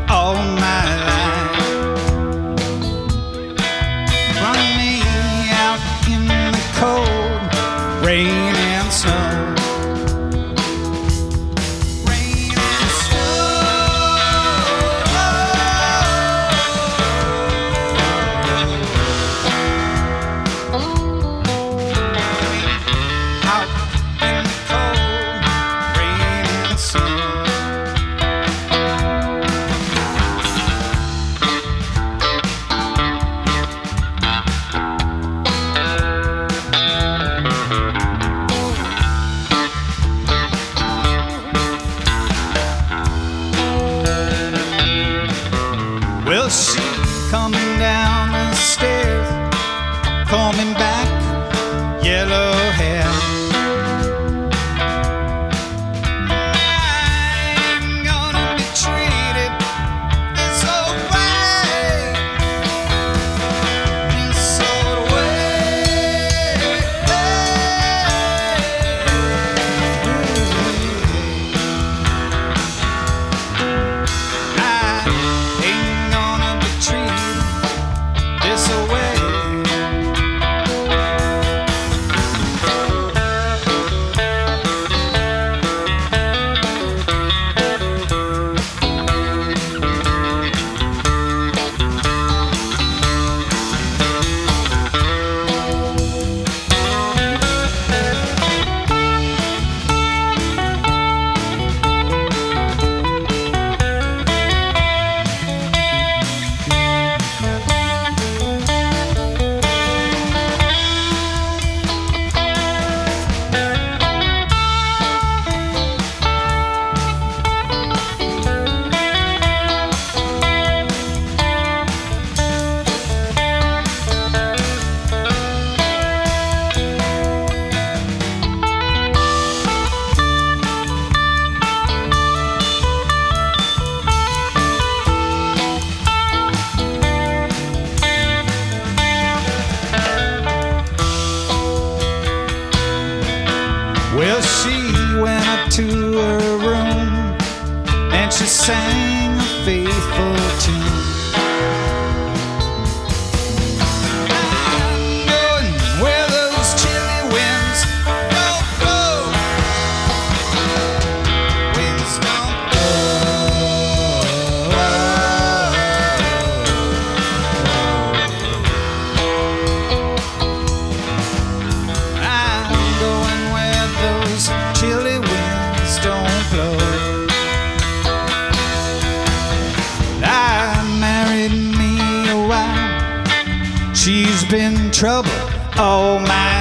all my life. Run me out in the cold, rain and snow. Rain and out in the cold, rain and snow. Well, she coming down the stairs, coming back, yellow hair. I'm gonna be treated this old way, this old Well, she went up to her room and she sang a faithful tune. I'm going where those chilly winds don't blow. Winds don't chilly winds don't blow. I married me a wife, she's been trouble all my